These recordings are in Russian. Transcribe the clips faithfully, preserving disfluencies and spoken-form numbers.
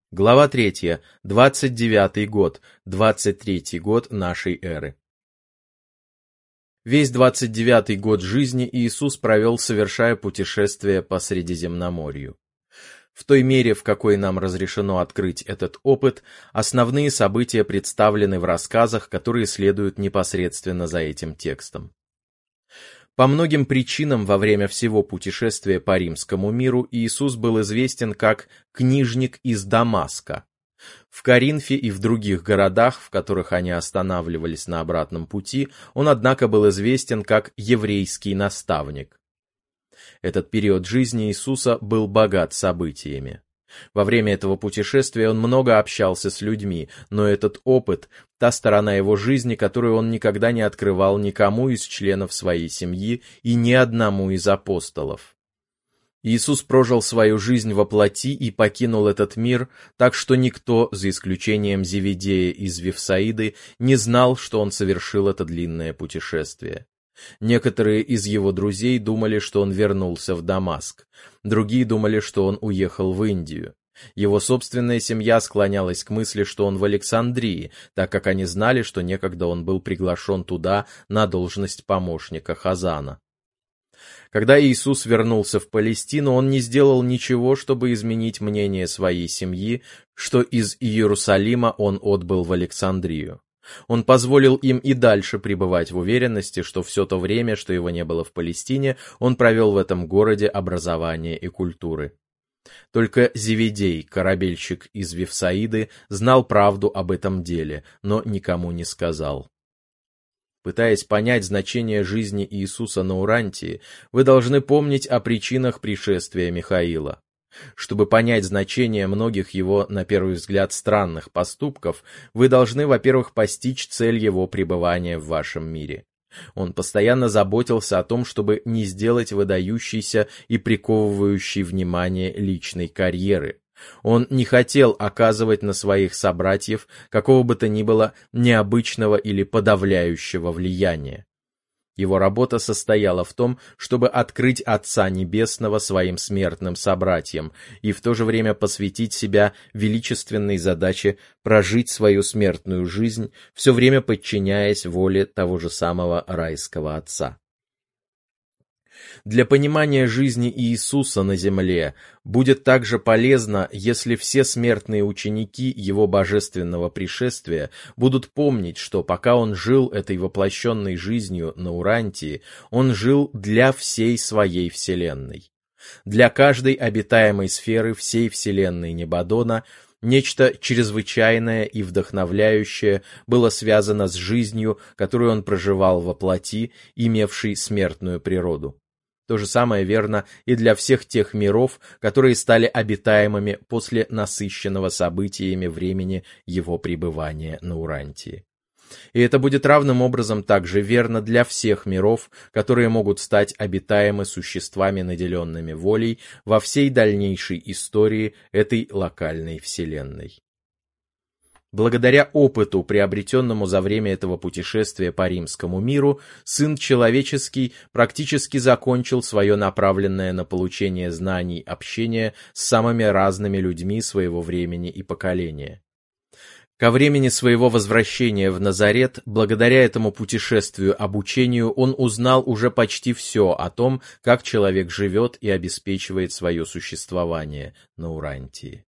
Глава третья. двадцать девятый год. двадцать третий год нашей эры. Весь двадцать девятый год жизни Иисус провел, совершая путешествие по Средиземноморью. В той мере, в какой нам разрешено открыть этот опыт, основные события представлены в рассказах, которые следуют непосредственно за этим текстом. По многим причинам во время всего путешествия по римскому миру Иисус был известен как «книжник из Дамаска». В Коринфе и в других городах, в которых они останавливались на обратном пути, он, однако, был известен как «еврейский наставник». Этот период жизни Иисуса был богат событиями. Во время этого путешествия он много общался с людьми, но этот опыт — та сторона его жизни, которую он никогда не открывал никому из членов своей семьи и ни одному из апостолов. Иисус прожил свою жизнь во плоти и покинул этот мир, так что никто, за исключением Зеведея из Вифсаиды, не знал, что он совершил это длинное путешествие. Некоторые из его друзей думали, что он вернулся в Дамаск, другие думали, что он уехал в Индию. Его собственная семья склонялась к мысли, что он в Александрии, так как они знали, что некогда он был приглашен туда на должность помощника Хазана. Когда Иисус вернулся в Палестину, он не сделал ничего, чтобы изменить мнение своей семьи, что из Иерусалима он отбыл в Александрию. Он позволил им и дальше пребывать в уверенности, что все то время, что его не было в Палестине, он провел в этом городе образование и культуры. Только Зеведей, корабельщик из Вифсаиды, знал правду об этом деле, но никому не сказал. Пытаясь понять значение жизни Иисуса на Урантии, вы должны помнить о причинах пришествия Михаила. Чтобы понять значение многих его, на первый взгляд, странных поступков, вы должны, во-первых, постичь цель его пребывания в вашем мире. Он постоянно заботился о том, чтобы не сделать выдающейся и приковывающей внимание личной карьеры. Он не хотел оказывать на своих собратьев какого бы то ни было необычного или подавляющего влияния. Его работа состояла в том, чтобы открыть Отца Небесного своим смертным собратьям и в то же время посвятить себя величественной задаче прожить свою смертную жизнь, все время подчиняясь воле того же самого райского Отца. Для понимания жизни Иисуса на земле будет также полезно, если все смертные ученики его божественного пришествия будут помнить, что пока он жил этой воплощенной жизнью на Урантии, он жил для всей своей вселенной. Для каждой обитаемой сферы всей вселенной Небадона нечто чрезвычайное и вдохновляющее было связано с жизнью, которую он проживал во плоти, имевшей смертную природу. То же самое верно и для всех тех миров, которые стали обитаемыми после насыщенного событиями времени его пребывания на Урантии. И это будет равным образом также верно для всех миров, которые могут стать обитаемы существами, наделенными волей, во всей дальнейшей истории этой локальной вселенной. Благодаря опыту, приобретенному за время этого путешествия по римскому миру, Сын Человеческий практически закончил свое направленное на получение знаний общение с самыми разными людьми своего времени и поколения. Ко времени своего возвращения в Назарет, благодаря этому путешествию-обучению, он узнал уже почти все о том, как человек живет и обеспечивает свое существование на Урантии.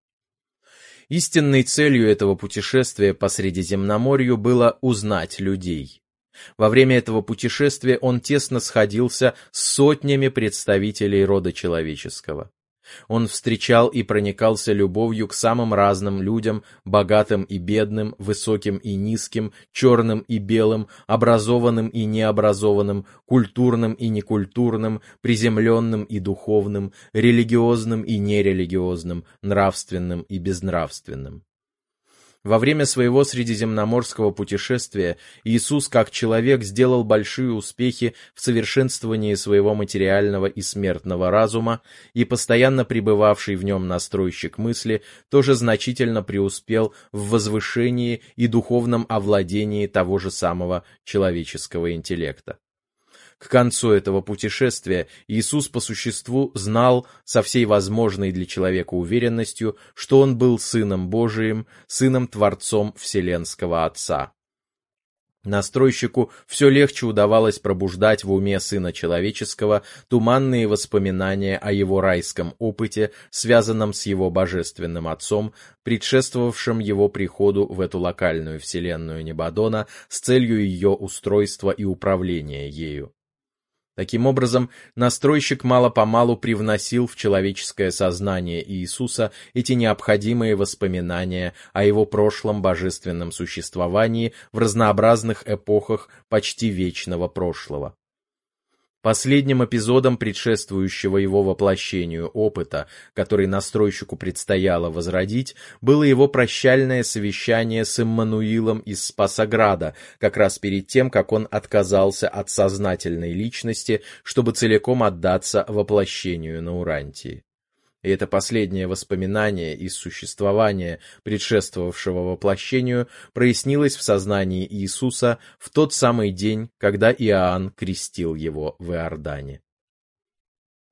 Истинной целью этого путешествия по Средиземноморью было узнать людей. Во время этого путешествия он тесно сходился с сотнями представителей рода человеческого. Он встречал и проникался любовью к самым разным людям, богатым и бедным, высоким и низким, черным и белым, образованным и необразованным, культурным и некультурным, приземленным и духовным, религиозным и нерелигиозным, нравственным и безнравственным. Во время своего средиземноморского путешествия Иисус как человек сделал большие успехи в совершенствовании своего материального и смертного разума, и постоянно пребывавший в нем настройщик мысли тоже значительно преуспел в возвышении и духовном овладении того же самого человеческого интеллекта. К концу этого путешествия Иисус по существу знал со всей возможной для человека уверенностью, что Он был Сыном Божиим, Сыном-творцом Вселенского Отца. Настройщику все легче удавалось пробуждать в уме Сына Человеческого туманные воспоминания о его райском опыте, связанном с его божественным Отцом, предшествовавшим его приходу в эту локальную вселенную Небадона с целью ее устройства и управления ею. Таким образом, настройщик мало-помалу привносил в человеческое сознание Иисуса эти необходимые воспоминания о его прошлом божественном существовании в разнообразных эпохах почти вечного прошлого. Последним эпизодом предшествующего его воплощению опыта, который настройщику предстояло возродить, было его прощальное совещание с Иммануилом из Спасограда, как раз перед тем, как он отказался от сознательной личности, чтобы целиком отдаться воплощению на Урантии. И это последнее воспоминание из существования, предшествовавшего воплощению, прояснилось в сознании Иисуса в тот самый день, когда Иоанн крестил его в Иордане.